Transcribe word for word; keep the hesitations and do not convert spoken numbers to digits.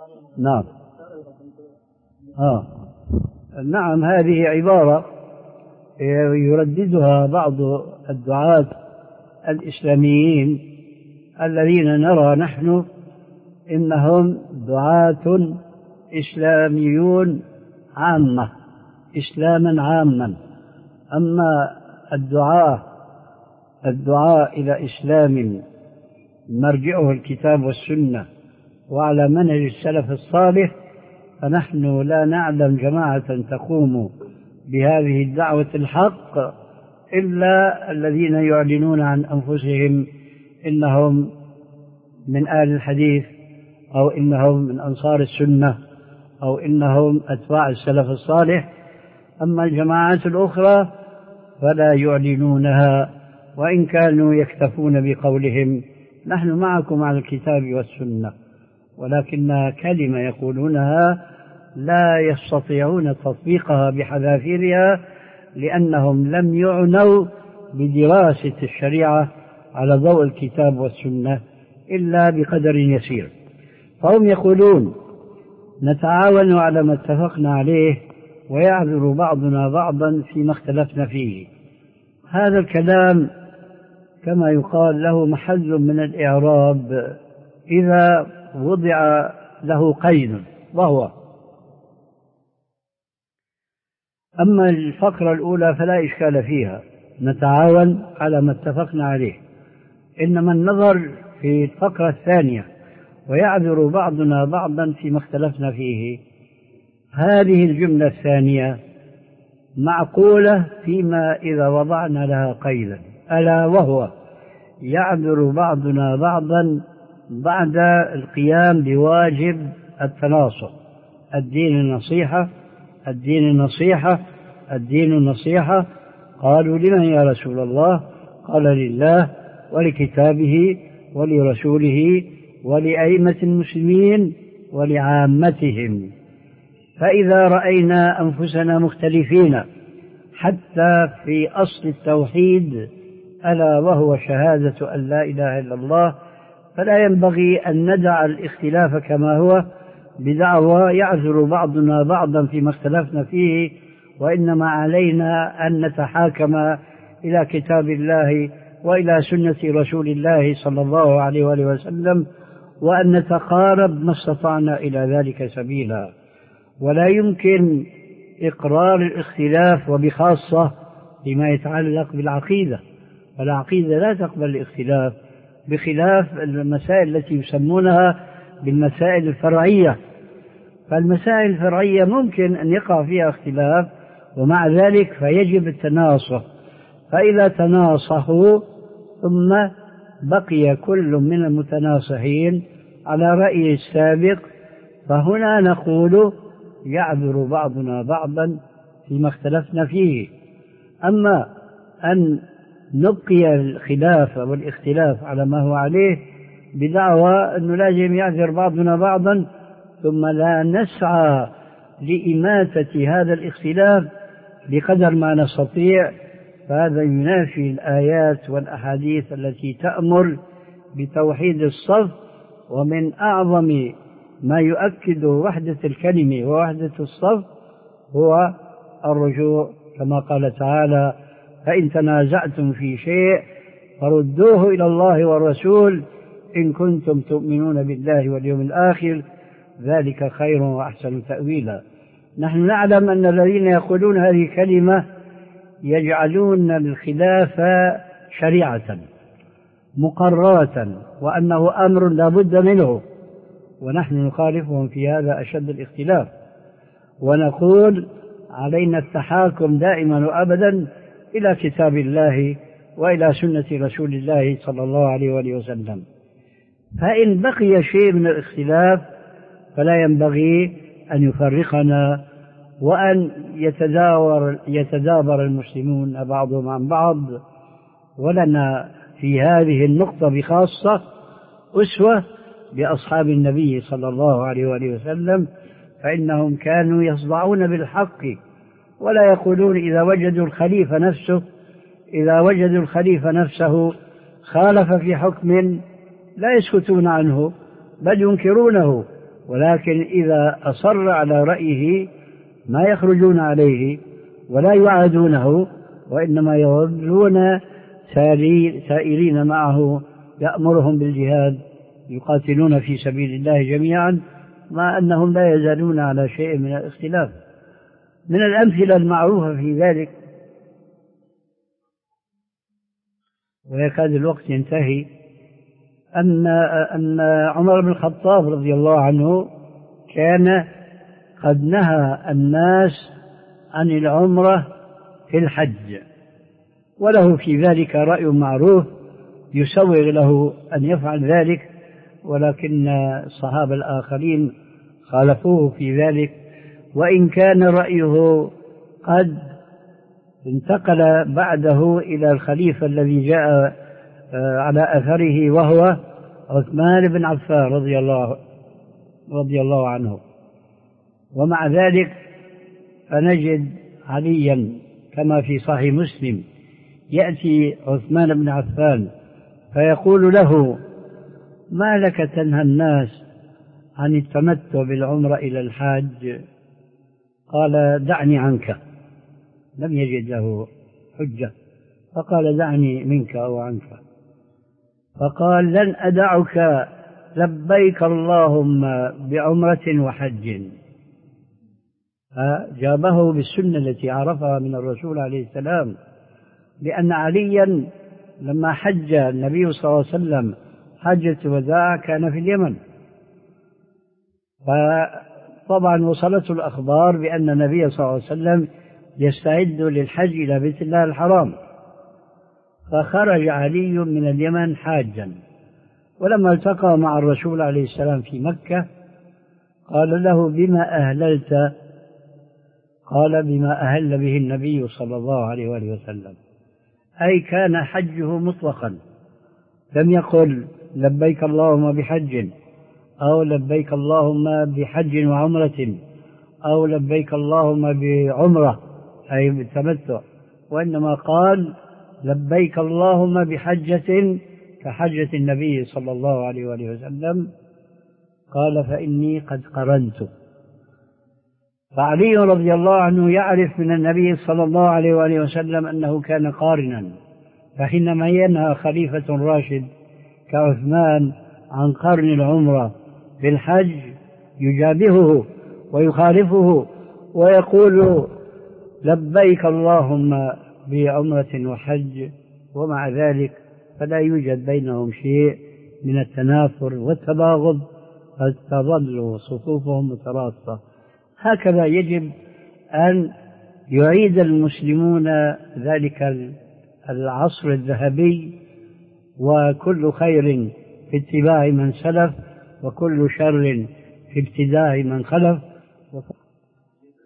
نعم. آه. نعم، هذه عبارة يرددها بعض الدعاة الإسلاميين الذين نرى نحن إنهم دعاة إسلاميون عامة، إسلاما عاما. أما الدعاء الدعاء إلى إسلام مرجعه الكتاب والسنة وعلى منهج السلف الصالح، فنحن لا نعلم جماعة تقوم بهذه الدعوة الحق إلا الذين يعلنون عن أنفسهم إنهم من آل الحديث، أو إنهم من أنصار السنة، أو إنهم أتباع السلف الصالح. أما الجماعات الأخرى فلا يعلنونها، وإن كانوا يكتفون بقولهم نحن معكم على الكتاب والسنة، ولكنها كلمة يقولونها لا يستطيعون تطبيقها بحذافيرها، لأنهم لم يعنوا بدراسة الشريعة على ضوء الكتاب والسنة إلا بقدر يسير. فهم يقولون نتعاون على ما اتفقنا عليه ويعذر بعضنا بعضا فيما اختلفنا فيه. هذا الكلام كما يقال له محل من الإعراب إذا وضع له قيد، وهو: أما الفقرة الأولى فلا إشكال فيها، نتعاون على ما اتفقنا عليه. إنما النظر في الفقرة الثانية ويعذر بعضنا بعضا فيما اختلفنا فيه، هذه الجملة الثانية معقولة فيما إذا وضعنا لها قيدا، ألا وهو يعذر بعضنا بعضا بعد القيام بواجب التناصح. الدين النصيحة، الدين النصيحة، الدين النصيحة. قالوا: لمن يا رسول الله؟ قال: لله ولكتابه ولرسوله ولأئمة المسلمين ولعامتهم. فإذا رأينا أنفسنا مختلفين حتى في أصل التوحيد، ألا وهو شهادة أن لا إله إلا الله، فلا ينبغي أن ندع الاختلاف كما هو بدعوى يعذر بعضنا بعضا فيما اختلفنا فيه، وإنما علينا أن نتحاكم إلى كتاب الله وإلى سنة رسول الله صلى الله عليه وآله وسلم، وأن نتقارب ما استطعنا إلى ذلك سبيلا. ولا يمكن إقرار الاختلاف، وبخاصة فيما يتعلق بالعقيدة، والعقيدة لا تقبل الاختلاف، بخلاف المسائل التي يسمونها بالمسائل الفرعية. فالمسائل الفرعية ممكن أن يقع فيها اختلاف، ومع ذلك فيجب التناصح. فإذا تناصحوا ثم بقي كل من المتناصحين على رأي السابق، فهنا نقول يعذر بعضنا بعضا فيما اختلفنا فيه. أما أن نبقي الخلاف والاختلاف على ما هو عليه بدعوى أنه لازم يعذر بعضنا بعضا، ثم لا نسعى لإماتة هذا الاختلاف بقدر ما نستطيع، فهذا ينافي الآيات والأحاديث التي تأمر بتوحيد الصف. ومن أعظم ما يؤكد وحدة الكلمة ووحدة الصف هو الرجوع، كما قال تعالى: فإن تنازعتم في شيء فردوه إلى الله والرسول إن كنتم تؤمنون بالله واليوم الآخر، ذلك خير وأحسن تأويلا. نحن نعلم أن الذين يقولون هذه الكلمة يجعلون الخلاف شريعة مقررة، وأنه أمر لا بد منه، ونحن نخالفهم في هذا أشد الاختلاف، ونقول علينا التحاكم دائما وأبدا إلى كتاب الله وإلى سنة رسول الله صلى الله عليه وآله وسلم. فإن بقي شيء من الاختلاف فلا ينبغي أن يفرقنا، وأن يتداور يتدابر المسلمون بعضهم عن بعض. ولنا في هذه النقطة بخاصة أسوة بأصحاب النبي صلى الله عليه وآله وسلم، فإنهم كانوا يصدعون بالحق ولا يقولون إذا وجدوا الخليفة نفسه إذا وجدوا الخليفة نفسه خالف في حكم لا يسكتون عنه، بل ينكرونه ولكن إذا أصر على رأيه ما يخرجون عليه ولا يعادونه، وإنما يظلون سائرين معه يأمرهم بالجهاد يقاتلون في سبيل الله جميعا، مع أنهم لا يزالون على شيء من الاختلاف. من الأمثلة المعروفة في ذلك، ويكاد الوقت ينتهي، أن أن عمر بن الخطاب رضي الله عنه كان قد نهى الناس عن العمرة في الحج، وله في ذلك رأي معروف يسوغ له أن يفعل ذلك، ولكن الصحابة الآخرين خالفوه في ذلك، وإن كان رأيه قد انتقل بعده إلى الخليفة الذي جاء على أثره وهو عثمان بن عفان رضي الله رضي الله عنه. ومع ذلك فنجد عليا كما في صحيح مسلم يأتي عثمان بن عفان فيقول له: ما لك تنهى الناس عن التمتع بالعمرة إلى الحاج؟ قال: دعني عنك. لم يجد له حجة، فقال: دعني منك أو عنك. فقال: لن أدعك لبيك اللهم بعمرة وحج. فجابه بالسنة التي عرفها من الرسول عليه السلام، لأن عليا لما حج النبي صلى الله عليه وسلم حجة الوداع كان في اليمن، فطبعا وصلته الأخبار بأن النبي صلى الله عليه وسلم يستعد للحج إلى بيت الله الحرام، فخرج علي من اليمن حاجا، ولما التقى مع الرسول عليه السلام في مكة قال له: بما أهللت؟ قال: بما أهل به النبي صلى الله عليه وآله وسلم، أي كان حجه مطلقا، لم يقل لبيك اللهم بحج، أو لبيك اللهم بحج وعمرة، أو لبيك اللهم بعمرة أي بالتمتع، وإنما قال لبيك اللهم بحجة كحجة النبي صلى الله عليه وآله وسلم. قال: فإني قد قرنت. فعلي رضي الله عنه يعرف من النبي صلى الله عليه وآله وسلم أنه كان قارنا، فحينما ينهى خليفة راشد كعثمان عن قرن العمرة بالحج يجابهه ويخالفه ويقول لبيك اللهم بعمرة وحج، ومع ذلك فلا يوجد بينهم شيء من التنافر والتباغض، قد تظل صفوفهم متراصة. هكذا يجب أن يعيد المسلمون ذلك العصر الذهبي، وكل خير في اتباع من سلف، وكل شر في ابتداع من خلف.